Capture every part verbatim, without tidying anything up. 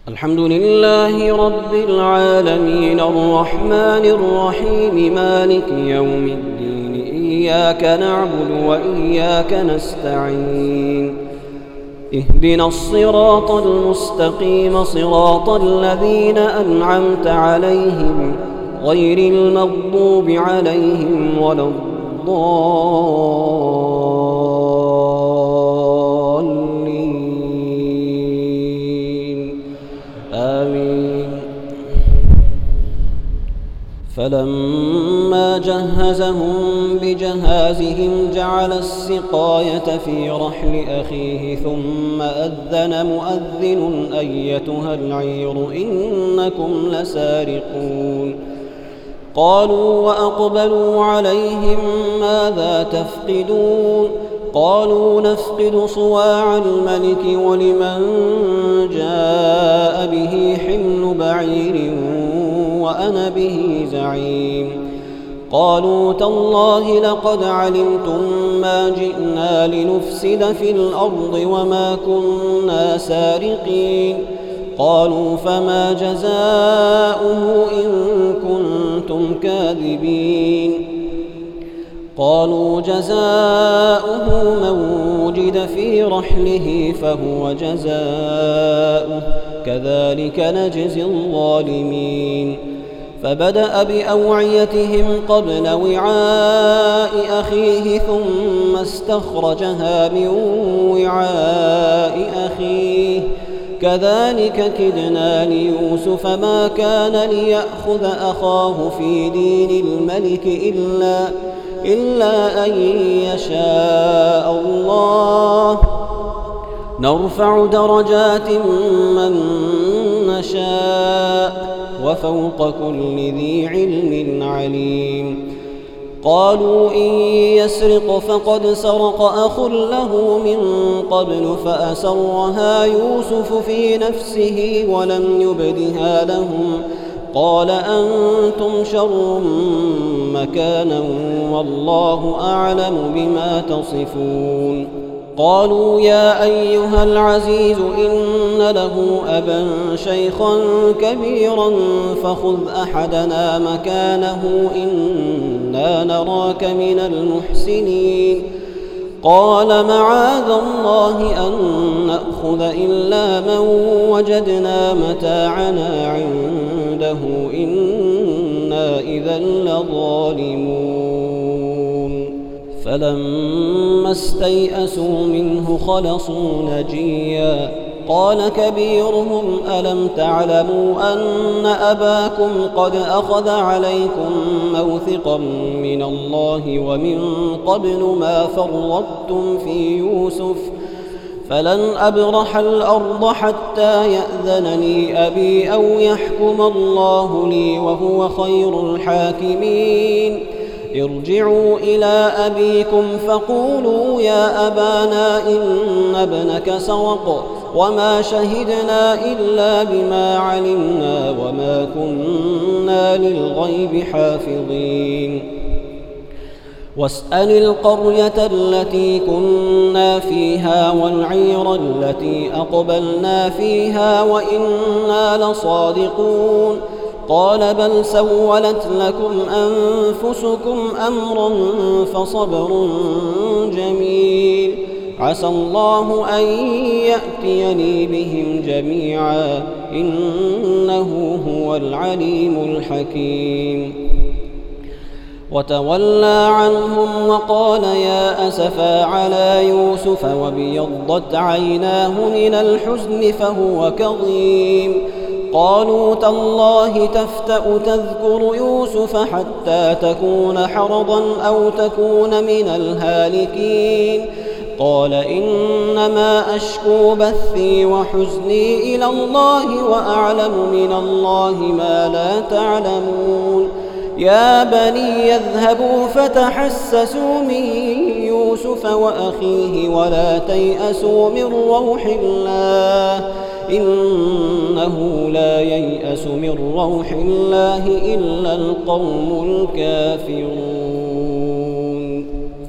الحمد لله رب العالمين الرحمن الرحيم مالك يوم الدين إياك نعبد وإياك نستعين اهدنا الصراط المستقيم صراط الذين أنعمت عليهم غير المغضوب عليهم ولا الضالين آمين. فلما جهزهم بجهازهم جعل السقاية في رحل أخيه ثم أذن مؤذن أيتها العير إنكم لسارقون. قالوا وأقبلوا عليهم ماذا تفقدون؟ قالوا نفقد صواع الملك ولمن جاء به حمل بعير وأنا به زعيم. قالوا تالله لقد علمتم ما جئنا لنفسد في الأرض وما كنا سارقين. قالوا فما جزاؤه إن كنتم كاذبين؟ قالوا جزاؤه من وجد في رحله فهو جزاؤه كذلك نجزي الظالمين. فبدأ بأوعيتهم قبل وعاء أخيه ثم استخرجها من وعاء أخيه كذلك كدنا ليوسف ما كان ليأخذ أخاه في دين الملك إلا, إلا أن يشاء الله نرفع درجات من نشاء وفوق كل ذي علم عليم. قالوا إن يسرق فقد سرق أخ له من قبل فأسرها يوسف في نفسه ولم يبدها لهم قال أنتم شر مكانا والله أعلم بما تصفون. قالوا يا أيها العزيز إن له أبا شيخا كبيرا فخذ أحدنا مكانه إنا نراك من المحسنين. قال معاذ الله أن نأخذ إلا من وجدنا متاعنا عنده إنا إذا لظالمون. فلما استيئسوا منه خلصوا نجيا. قال كبيرهم ألم تعلموا أن أباكم قد أخذ عليكم موثقا من الله ومن قبل ما فرطتم في يوسف فلن أبرح الأرض حتى يأذن لي أبي أو يحكم الله لي وهو خير الحاكمين. ارجعوا إلى أبيكم فقولوا يا أبانا إن ابنك سرق وما شهدنا إلا بما علمنا وما كنا للغيب حافظين. واسأل القرية التي كنا فيها والعير التي أقبلنا فيها وإنا لصادقون. قال بل سولت لكم أنفسكم أمرا فصبر جميل عسى الله أن يأتيني بهم جميعا إنه هو العليم الحكيم. وتولى عنهم وقال يا أسفا على يوسف وابيضت عيناه من الحزن فهو كظيم. قالوا تالله تفتأ تذكر يوسف حتى تكون حرضا أو تكون من الهالكين. قال إنما أشكو بثي وحزني إلى الله وأعلم من الله ما لا تعلمون. يا بني يذهبوا فتحسسوا من يوسف وأخيه ولا تيأسوا من روح الله إنه لا ييأس من روح الله إلا القوم الكافرون.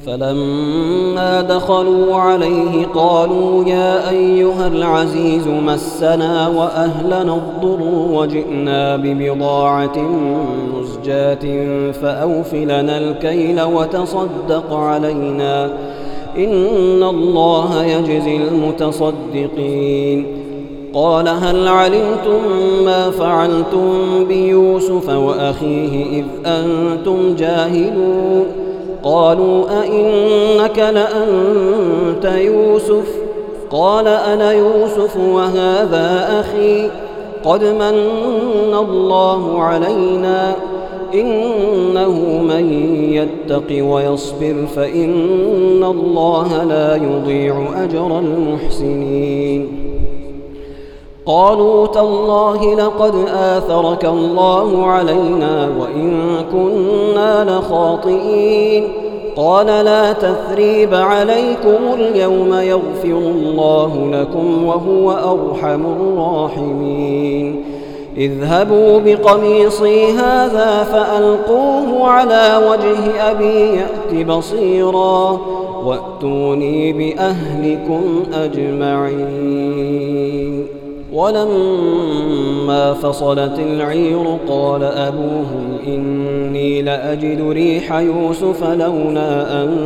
فلما دخلوا عليه قالوا يا أيها العزيز مسنا وأهلنا الضر وجئنا ببضاعة مزجاة فأوف لنا الكيل وتصدق علينا إن الله يجزي المتصدقين. قال هل علمتم ما فعلتم بيوسف وأخيه إذ أنتم جاهلون؟ قالوا أئنك لأنت يوسف؟ قال أنا يوسف وهذا أخي قد من الله علينا إنه من يتق ويصبر فإن الله لا يضيع أجر المحسنين. قالوا تالله لقد آثرك الله علينا وإن كنا لخاطئين. قال لا تثريب عليكم اليوم يغفر الله لكم وهو أرحم الراحمين. اذهبوا بقميصي هذا فألقوه على وجه أبي يأت بصيرا وأتوني بأهلكم أجمعين. ولما فصلت العير قال أبوهم إني لأجد ريح يوسف لولا أن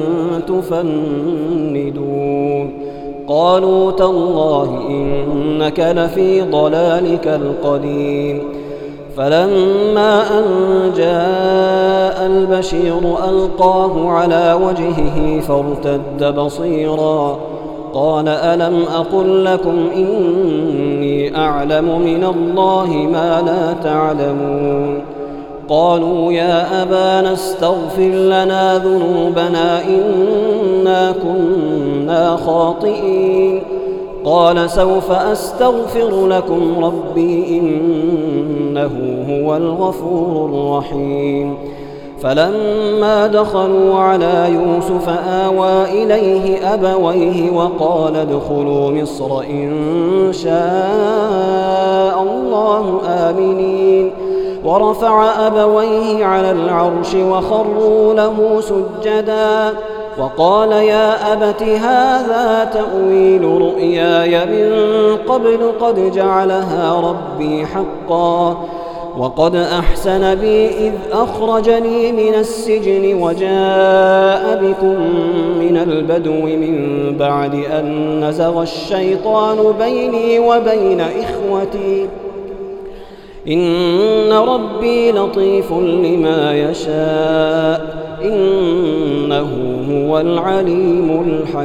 تفندون. قالوا تالله إنك لفي ضلالك القديم. فلما أن جاء البشير ألقاه على وجهه فارتد بصيرا قال ألم أقل لكم إني أعلم من الله ما لا تعلمون. قالوا يا أبانا استغفر لنا ذنوبنا إنا كنا خاطئين. قال سوف أستغفر لكم ربي إنه هو الغفور الرحيم. فلما دخلوا على يوسف آوى إليه أبويه وقال ادخلوا مصر إن شاء الله آمنين. ورفع أبويه على العرش وخروا له سجدا وقال يا أبت هذا تأويل رؤياي من قبل قد جعلها ربي حقا وقد أحسن بي إذ أخرجني من السجن وجاء بكم من البدو من بعد أن نزغ الشيطان بيني وبين إخوتي إن ربي لطيف لما يشاء إنه هو العليم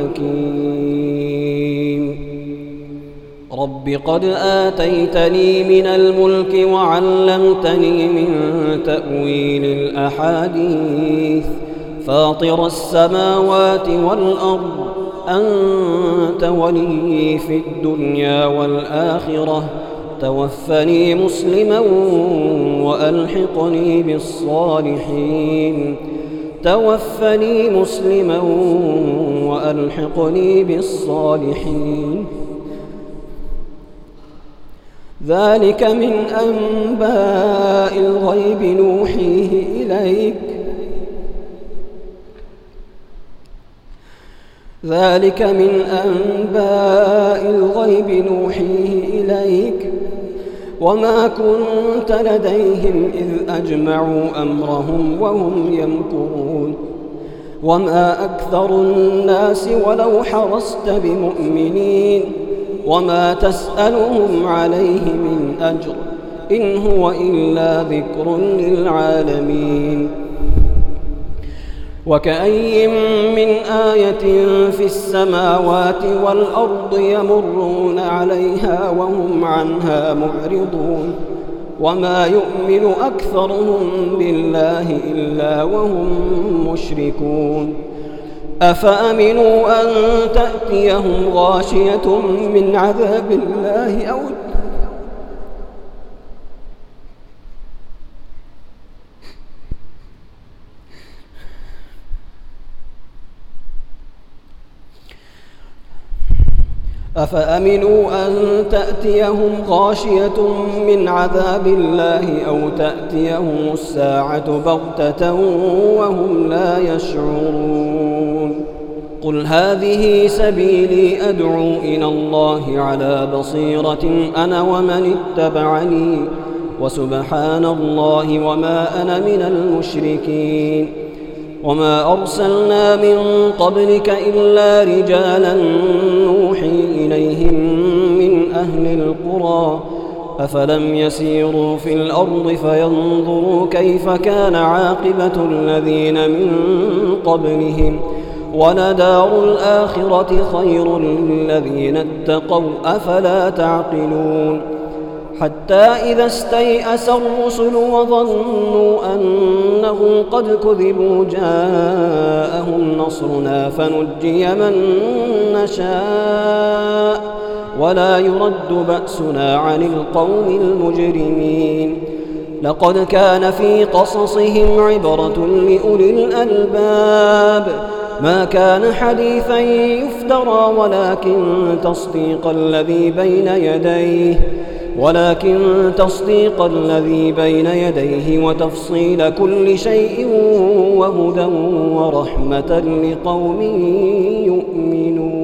الحكيم. رب قد آتيتني من الملك وعلمتني من تأويل الأحاديث فاطر السماوات والأرض أنت ولي في الدنيا والآخرة توفني مسلما وألحقني بالصالحين توفني مسلما وألحقني بالصالحين. ذلك من أنباء الغيب نوحيه إليك ذلك من أنباء الغيب نوحيه إليك وما كنت لديهم إذ أجمعوا أمرهم وهم يمكرون. وما أكثر الناس ولو حرصت بمؤمنين وما تسألهم عليه من أجر إن هو إلا ذكر للعالمين. وكأي من آية في السماوات والأرض يمرون عليها وهم عنها معرضون وما يؤمن أكثرهم بالله إلا وهم مشركون. أفأمنوا أن تأتيهم غاشية من عذاب الله أو أفأمنوا أن تأتيهم غاشية من عذاب الله أو تأتيهم الساعة بغتة وهم لا يشعرون قل هذه سبيلي أدعو إلى الله على بصيرة أنا ومن اتبعني وسبحان الله وما أنا من المشركين وما أرسلنا من قبلك إلا رجالا نوحي إليهم من أهل القرى أفلم يسيروا في الأرض فينظروا كيف كان عاقبة الذين من قبلهم ولدار الآخرة خير للذين اتقوا أفلا تعقلون حتى إذا استيأس الرسل وظنوا أنهم قد كذبوا جاءهم نصرنا فنجي من نشاء ولا يرد بأسنا عن القوم المجرمين لقد كان في قصصهم عبرة لأولي الألباب ما كان حديثا يفترى ولكن تصديق الذي بين يديه ولكن تصديق الذي بين يديه وتفصيل كل شيء وهدى ورحمة لقوم يؤمنون